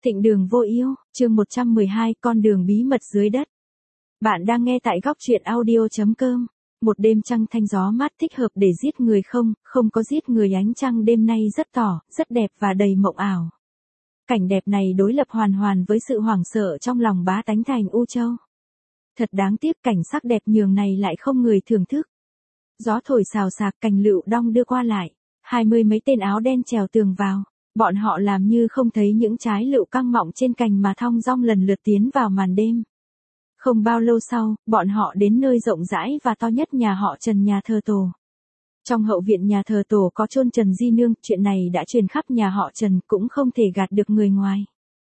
Thịnh Đường Vô Yêu, chương 112, con đường bí mật dưới đất. Bạn đang nghe tại góc truyện audio.com. Một đêm trăng thanh gió mát thích hợp để giết người không có giết người, ánh trăng đêm nay rất tỏ, rất đẹp và đầy mộng ảo. Cảnh đẹp này đối lập hoàn hoàn với sự hoảng sợ trong lòng bá tánh thành U Châu. Thật đáng tiếc, cảnh sắc đẹp nhường này lại không người thưởng thức. Gió thổi xào xạc, cành lựu đong đưa qua lại, 20 mấy tên áo đen trèo tường vào. Bọn họ làm như không thấy những trái lựu căng mọng trên cành mà thong dong lần lượt tiến vào màn đêm. Không bao lâu sau, bọn họ đến nơi rộng rãi và to nhất nhà họ Trần, nhà thờ Tổ. Trong hậu viện nhà thờ Tổ có chôn Trần Di Nương, chuyện này đã truyền khắp nhà họ Trần, cũng không thể gạt được người ngoài.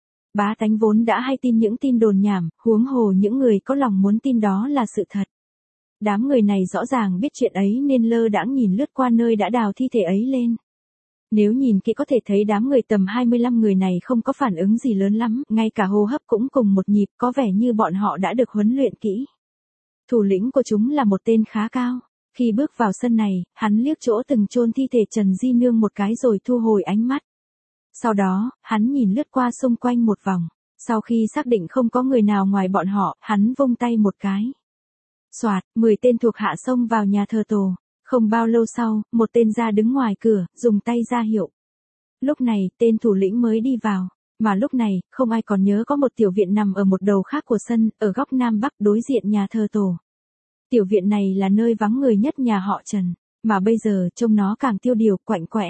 Bá tánh vốn đã hay tin những tin đồn nhảm, huống hồ những người có lòng muốn tin đó là sự thật. Đám người này rõ ràng biết chuyện ấy nên lơ đãng nhìn lướt qua nơi đã đào thi thể ấy lên. Nếu nhìn kỹ có thể thấy đám người tầm 25 người này không có phản ứng gì lớn lắm, ngay cả hô hấp cũng cùng một nhịp, có vẻ như bọn họ đã được huấn luyện kỹ. Thủ lĩnh của chúng là một tên khá cao. Khi bước vào sân này, hắn liếc chỗ từng chôn thi thể Trần Di Nương một cái rồi thu hồi ánh mắt. Sau đó, hắn nhìn lướt qua xung quanh một vòng. Sau khi xác định không có người nào ngoài bọn họ, hắn vung tay một cái. Soạt, 10 tên thuộc hạ xông vào nhà thờ Tổ. Không bao lâu sau, một tên ra đứng ngoài cửa, dùng tay ra hiệu. Lúc này, tên thủ lĩnh mới đi vào. Mà lúc này, không ai còn nhớ có một tiểu viện nằm ở một đầu khác của sân, ở góc Nam Bắc đối diện nhà thờ Tổ. Tiểu viện này là nơi vắng người nhất nhà họ Trần, mà bây giờ trông nó càng tiêu điều, quạnh quẽ.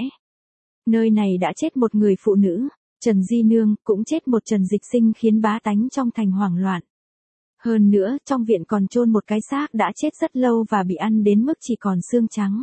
Nơi này đã chết một người phụ nữ, Trần Di Nương, cũng chết một Trần Dịch Sinh, khiến bá tánh trong thành hoảng loạn. Hơn nữa, trong viện còn chôn một cái xác đã chết rất lâu và bị ăn đến mức chỉ còn xương trắng.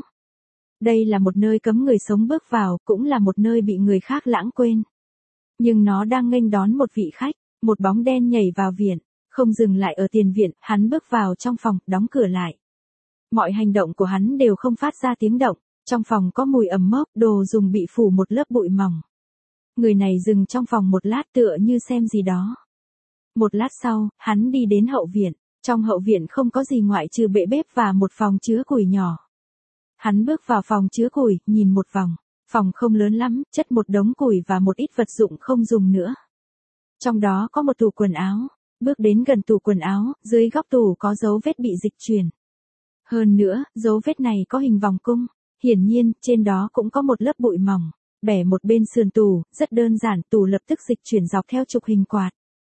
Đây là một nơi cấm người sống bước vào, cũng là một nơi bị người khác lãng quên. Nhưng nó đang nghênh đón một vị khách, một bóng đen nhảy vào viện, không dừng lại ở tiền viện, hắn bước vào trong phòng, đóng cửa lại. Mọi hành động của hắn đều không phát ra tiếng động, trong phòng có mùi ẩm mốc, đồ dùng bị phủ một lớp bụi mỏng. Người này dừng trong phòng một lát tựa như xem gì đó. Một lát sau, hắn đi đến hậu viện. Trong hậu viện không có gì ngoại trừ bệ bếp và một phòng chứa củi nhỏ. Hắn bước vào phòng chứa củi, nhìn một vòng. Phòng không lớn lắm, chất một đống củi và một ít vật dụng không dùng nữa. Trong đó có một tủ quần áo. Bước đến gần tủ quần áo, dưới góc tủ có dấu vết bị dịch chuyển. Hơn nữa, dấu vết này có hình vòng cung. Hiển nhiên, trên đó cũng có một lớp bụi mỏng. Bẻ một bên sườn tủ, rất đơn giản, tủ lập tức dịch chuyển dọc theo trục hình quạt.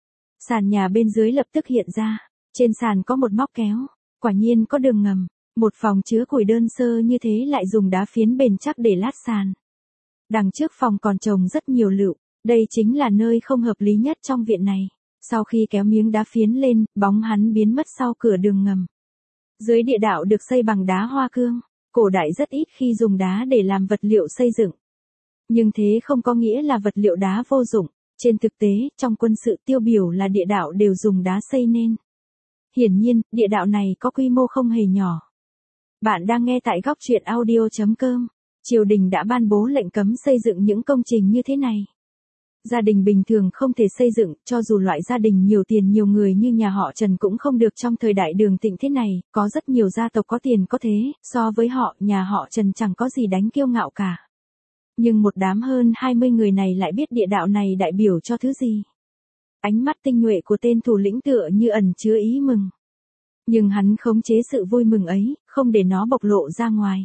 Sàn nhà bên dưới lập tức hiện ra, trên sàn có một móc kéo, quả nhiên có đường ngầm, một phòng chứa củi đơn sơ như thế lại dùng đá phiến bền chắc để lát sàn. Đằng trước phòng còn trồng rất nhiều lựu, đây chính là nơi không hợp lý nhất trong viện này. Sau khi kéo miếng đá phiến lên, bóng hắn biến mất sau cửa đường ngầm. Dưới địa đạo được xây bằng đá hoa cương, cổ đại rất ít khi dùng đá để làm vật liệu xây dựng. Nhưng thế không có nghĩa là vật liệu đá vô dụng. Trên thực tế, trong quân sự tiêu biểu là địa đạo đều dùng đá xây nên. Hiển nhiên, địa đạo này có quy mô không hề nhỏ. Bạn đang nghe tại góc truyện audio.com. Triều đình đã ban bố lệnh cấm xây dựng những công trình như thế này. Gia đình bình thường không thể xây dựng, cho dù loại gia đình nhiều tiền nhiều người như nhà họ Trần cũng không được trong thời đại Đường Thịnh thế này, có rất nhiều gia tộc có tiền có thế, so với họ, nhà họ Trần chẳng có gì đáng kiêu ngạo cả. Nhưng một đám hơn 20 người này lại biết địa đạo này đại biểu cho thứ gì. Ánh mắt tinh nhuệ của tên thủ lĩnh tựa như ẩn chứa ý mừng. Nhưng hắn khống chế sự vui mừng ấy, không để nó bộc lộ ra ngoài.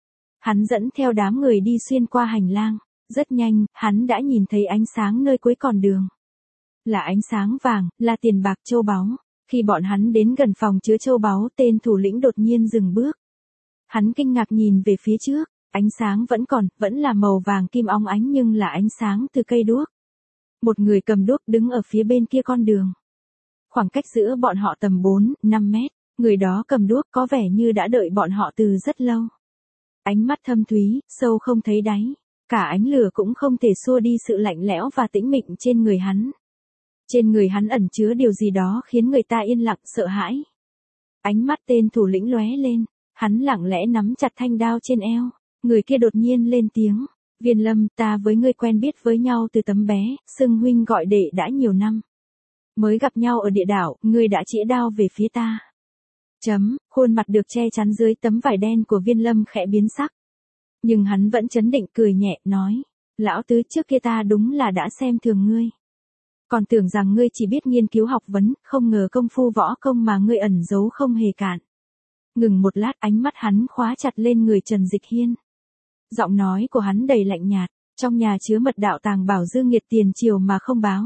Hắn dẫn theo đám người đi xuyên qua hành lang. Rất nhanh, hắn đã nhìn thấy ánh sáng nơi cuối con đường. Là ánh sáng vàng, là tiền bạc châu báu. Khi bọn hắn đến gần phòng chứa châu báu, tên thủ lĩnh đột nhiên dừng bước. Hắn kinh ngạc nhìn về phía trước. Ánh sáng vẫn là màu vàng kim óng ánh nhưng là ánh sáng từ cây đuốc. Một người cầm đuốc đứng ở phía bên kia con đường. Khoảng cách giữa bọn họ tầm 4-5 mét, người đó cầm đuốc có vẻ như đã đợi bọn họ từ rất lâu. Ánh mắt thâm thúy, sâu không thấy đáy, cả ánh lửa cũng không thể xua đi sự lạnh lẽo và tĩnh mịch trên người hắn. Trên người hắn ẩn chứa điều gì đó khiến người ta yên lặng sợ hãi. Ánh mắt tên thủ lĩnh lóe lên, hắn lặng lẽ nắm chặt thanh đao trên eo. Người kia đột nhiên lên tiếng, Viên Lâm, ta với ngươi quen biết với nhau từ tấm bé, xưng huynh gọi đệ đã nhiều năm. Mới gặp nhau ở địa đảo, ngươi đã chĩa đao về phía ta. Khuôn mặt được che chắn dưới tấm vải đen của Viên Lâm khẽ biến sắc. Nhưng hắn vẫn trấn định cười nhẹ, nói, lão tứ trước kia ta đúng là đã xem thường ngươi. Còn tưởng rằng ngươi chỉ biết nghiên cứu học vấn, không ngờ công phu võ công mà ngươi ẩn giấu không hề cạn. Ngừng một lát, ánh mắt hắn khóa chặt lên người Trần Dịch Hiên. Giọng nói của hắn đầy lạnh nhạt, trong nhà chứa mật đạo tàng bảo dương nghiệt tiền triều mà không báo.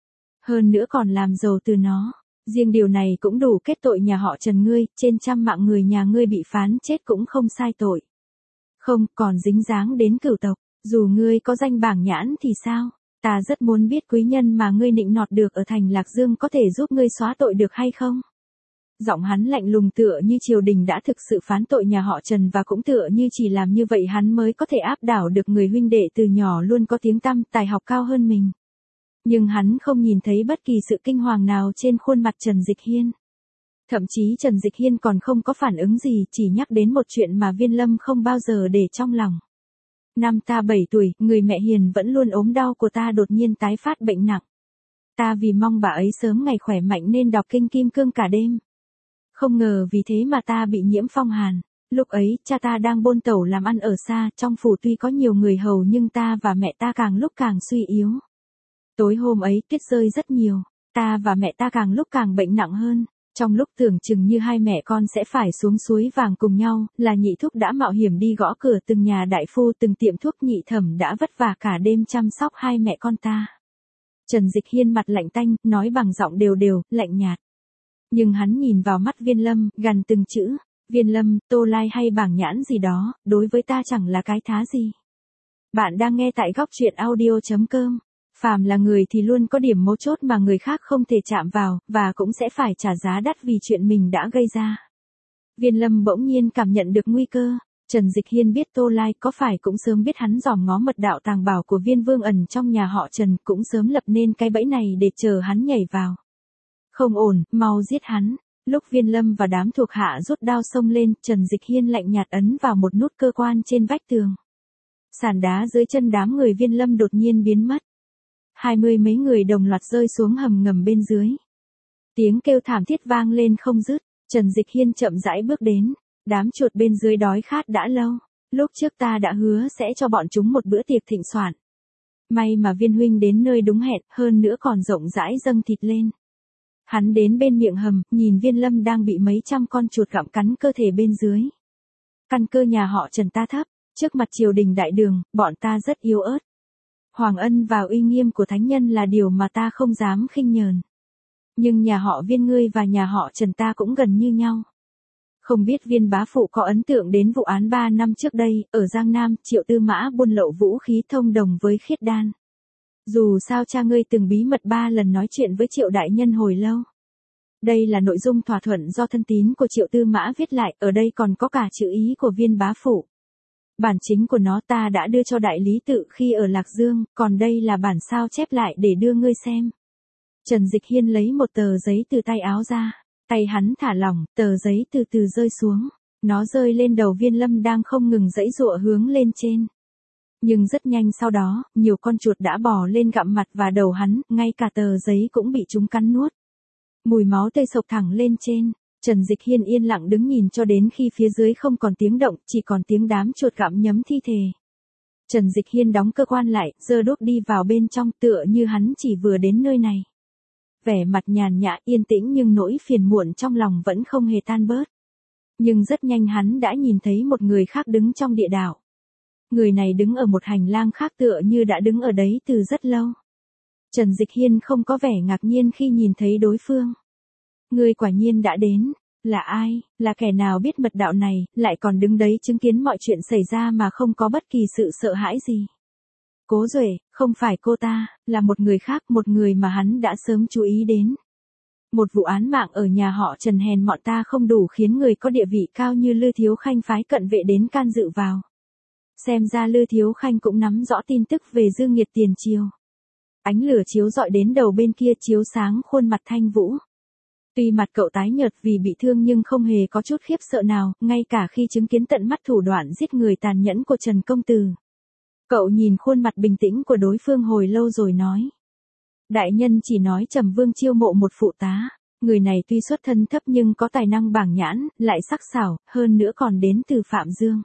Hơn nữa còn làm giàu từ nó. Riêng điều này cũng đủ kết tội nhà họ Trần ngươi, trên trăm mạng người nhà ngươi bị phán chết cũng không sai tội. Không, còn dính dáng đến cửu tộc, dù ngươi có danh bảng nhãn thì sao? Ta rất muốn biết quý nhân mà ngươi nịnh nọt được ở thành Lạc Dương có thể giúp ngươi xóa tội được hay không? Giọng hắn lạnh lùng tựa như triều đình đã thực sự phán tội nhà họ Trần và cũng tựa như chỉ làm như vậy hắn mới có thể áp đảo được người huynh đệ từ nhỏ luôn có tiếng tăm tài học cao hơn mình. Nhưng hắn không nhìn thấy bất kỳ sự kinh hoàng nào trên khuôn mặt Trần Dịch Hiên. Thậm chí Trần Dịch Hiên còn không có phản ứng gì, chỉ nhắc đến một chuyện mà Viên Lâm không bao giờ để trong lòng. Năm ta 7 tuổi, người mẹ hiền vẫn luôn ốm đau của ta đột nhiên tái phát bệnh nặng. Ta vì mong bà ấy sớm ngày khỏe mạnh nên đọc kinh kim cương cả đêm. Không ngờ vì thế mà ta bị nhiễm phong hàn. Lúc ấy, cha ta đang bôn tẩu làm ăn ở xa, trong phủ tuy có nhiều người hầu nhưng ta và mẹ ta càng lúc càng suy yếu. Tối hôm ấy tuyết rơi rất nhiều, ta và mẹ ta càng lúc càng bệnh nặng hơn. Trong lúc tưởng chừng như hai mẹ con sẽ phải xuống suối vàng cùng nhau, là nhị thúc đã mạo hiểm đi gõ cửa từng nhà đại phu từng tiệm thuốc, nhị thẩm đã vất vả cả đêm chăm sóc hai mẹ con ta. Trần Dịch Hiên mặt lạnh tanh, nói bằng giọng đều đều, lạnh nhạt. Nhưng hắn nhìn vào mắt Viên Lâm, gằn từng chữ, Viên Lâm, Tô Lai hay bảng nhãn gì đó, đối với ta chẳng là cái thá gì. Bạn đang nghe tại góc truyện audio.com. Phàm là người thì luôn có điểm mấu chốt mà người khác không thể chạm vào, và cũng sẽ phải trả giá đắt vì chuyện mình đã gây ra. Viên Lâm bỗng nhiên cảm nhận được nguy cơ. Trần Dịch Hiên biết Tô Lai có phải cũng sớm biết hắn dòm ngó mật đạo tàng bảo của Viên Vương ẩn trong nhà họ Trần, cũng sớm lập nên cái bẫy này để chờ hắn nhảy vào. Không ổn, mau giết hắn. Lúc Viên Lâm và đám thuộc hạ rút đao xông lên, Trần Dịch Hiên lạnh nhạt ấn vào một nút cơ quan trên vách tường. Sàn đá dưới chân đám người Viên Lâm đột nhiên biến mất. 20 mấy người đồng loạt rơi xuống hầm ngầm bên dưới. Tiếng kêu thảm thiết vang lên không dứt. Trần Dịch Hiên chậm rãi bước đến. Đám chuột bên dưới đói khát đã lâu. Lúc trước ta đã hứa sẽ cho bọn chúng một bữa tiệc thịnh soạn. May mà Viên huynh đến nơi đúng hẹn, hơn nữa còn rộng rãi dâng thịt lên. Hắn đến bên miệng hầm, nhìn Viên Lâm đang bị mấy trăm con chuột gặm cắn cơ thể bên dưới. Căn cơ nhà họ Trần ta thấp, trước mặt triều đình đại đường, bọn ta rất yếu ớt. Hoàng ân và uy nghiêm của thánh nhân là điều mà ta không dám khinh nhờn. Nhưng nhà họ Viên ngươi và nhà họ Trần ta cũng gần như nhau. Không biết Viên bá phụ có ấn tượng đến vụ án 3 năm trước đây, ở Giang Nam, Triệu Tư Mã buôn lậu vũ khí thông đồng với Khiết Đan. Dù sao cha ngươi từng bí mật 3 lần nói chuyện với Triệu đại nhân hồi lâu. Đây là nội dung thỏa thuận do thân tín của Triệu Tư Mã viết lại, ở đây còn có cả chữ ý của Viên bá phụ. Bản chính của nó ta đã đưa cho đại lý tự khi ở Lạc Dương, còn đây là bản sao chép lại để đưa ngươi xem. Trần Dịch Hiên lấy một tờ giấy từ tay áo ra, tay hắn thả lỏng, tờ giấy từ từ rơi xuống. Nó rơi lên đầu Viên Lâm đang không ngừng giãy giụa hướng lên trên. Nhưng rất nhanh sau đó, nhiều con chuột đã bò lên gặm mặt và đầu hắn, ngay cả tờ giấy cũng bị chúng cắn nuốt. Mùi máu tươi sộc thẳng lên trên. Trần Dịch Hiên yên lặng đứng nhìn cho đến khi phía dưới không còn tiếng động, chỉ còn tiếng đám chuột gặm nhấm thi thể. Trần Dịch Hiên đóng cơ quan lại, giơ đuốc đi vào bên trong tựa như hắn chỉ vừa đến nơi này. Vẻ mặt nhàn nhã yên tĩnh nhưng nỗi phiền muộn trong lòng vẫn không hề tan bớt. Nhưng rất nhanh hắn đã nhìn thấy một người khác đứng trong địa đạo. Người này đứng ở một hành lang khác tựa như đã đứng ở đấy từ rất lâu. Trần Dịch Hiên không có vẻ ngạc nhiên khi nhìn thấy đối phương. Người quả nhiên đã đến, là ai, là kẻ nào biết mật đạo này, lại còn đứng đấy chứng kiến mọi chuyện xảy ra mà không có bất kỳ sự sợ hãi gì. Cố Duệ, không phải cô ta, là một người khác, một người mà hắn đã sớm chú ý đến. Một vụ án mạng ở nhà họ Trần hèn mọn ta không đủ khiến người có địa vị cao như Lư Thiếu Khanh phái cận vệ đến can dự vào. Xem ra Lư Thiếu Khanh cũng nắm rõ tin tức về Dương Nghiệt tiền triều. Ánh lửa chiếu rọi đến đầu bên kia chiếu sáng khuôn mặt Thanh Vũ. Tuy mặt cậu tái nhợt vì bị thương nhưng không hề có chút khiếp sợ nào, ngay cả khi chứng kiến tận mắt thủ đoạn giết người tàn nhẫn của Trần Công Tử. Cậu nhìn khuôn mặt bình tĩnh của đối phương hồi lâu rồi nói. Đại nhân chỉ nói Trầm Vương chiêu mộ một phụ tá, người này tuy xuất thân thấp nhưng có tài năng bảng nhãn, lại sắc sảo, hơn nữa còn đến từ Phạm Dương.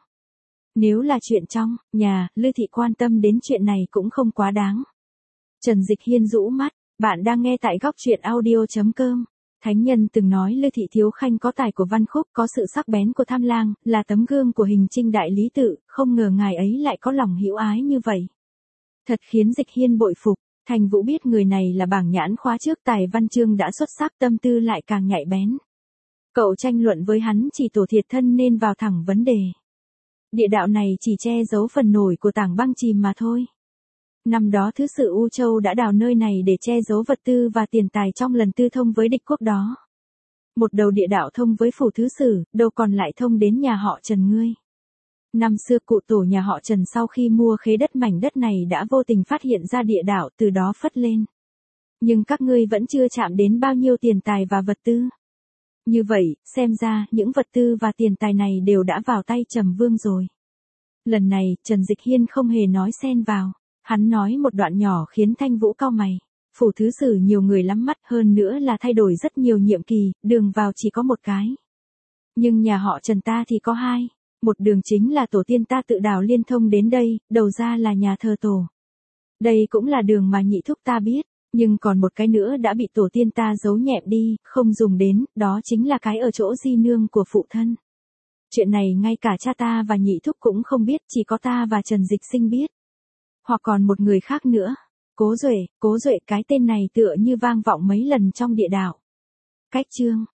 Nếu là chuyện trong nhà, Lư thị quan tâm đến chuyện này cũng không quá đáng. Trần Dịch Hiên rũ mắt, Bạn đang nghe tại góc truyện audio.com. Thánh nhân từng nói Lư Thị Thiếu Khanh có tài của văn khúc, có sự sắc bén của tham lang, là tấm gương của hình trinh đại lý tự, không ngờ ngài ấy lại có lòng hữu ái như vậy. Thật khiến Dịch Hiên bội phục. Thành Vũ biết người này là bảng nhãn khóa trước, tài văn chương đã xuất sắc, tâm tư lại càng nhạy bén. Cậu tranh luận với hắn chỉ tổ thiệt thân nên vào thẳng vấn đề. Địa đạo này chỉ che giấu phần nổi của tảng băng chìm mà thôi. Năm đó thứ sử U Châu đã đào nơi này để che giấu vật tư và tiền tài trong lần tư thông với địch quốc đó. Một đầu địa đạo thông với phủ thứ sử, đầu còn lại thông đến nhà họ Trần ngươi. Năm xưa cụ tổ nhà họ Trần sau khi mua khế đất mảnh đất này đã vô tình phát hiện ra địa đạo, từ đó phất lên. Nhưng các ngươi vẫn chưa chạm đến bao nhiêu tiền tài và vật tư. Như vậy, xem ra, những vật tư và tiền tài này đều đã vào tay Trầm Vương rồi. Lần này, Trần Dịch Hiên không hề nói xen vào. Hắn nói một đoạn nhỏ khiến Thanh Vũ cau mày. Phủ thứ sử nhiều người lắm mắt, hơn nữa là thay đổi rất nhiều nhiệm kỳ, đường vào chỉ có một cái. Nhưng nhà họ Trần ta thì có hai. Một đường chính là tổ tiên ta tự đào liên thông đến đây, đầu ra là nhà thờ tổ. Đây cũng là đường mà nhị thúc ta biết, nhưng còn một cái nữa đã bị tổ tiên ta giấu nhẹm đi, không dùng đến, đó chính là cái ở chỗ di nương của phụ thân. Chuyện này ngay cả cha ta và nhị thúc cũng không biết, chỉ có ta và Trần Dịch Sinh biết. Hoặc còn một người khác nữa. Cố Duệ, cái tên này tựa như vang vọng mấy lần trong địa đạo. Cách chương.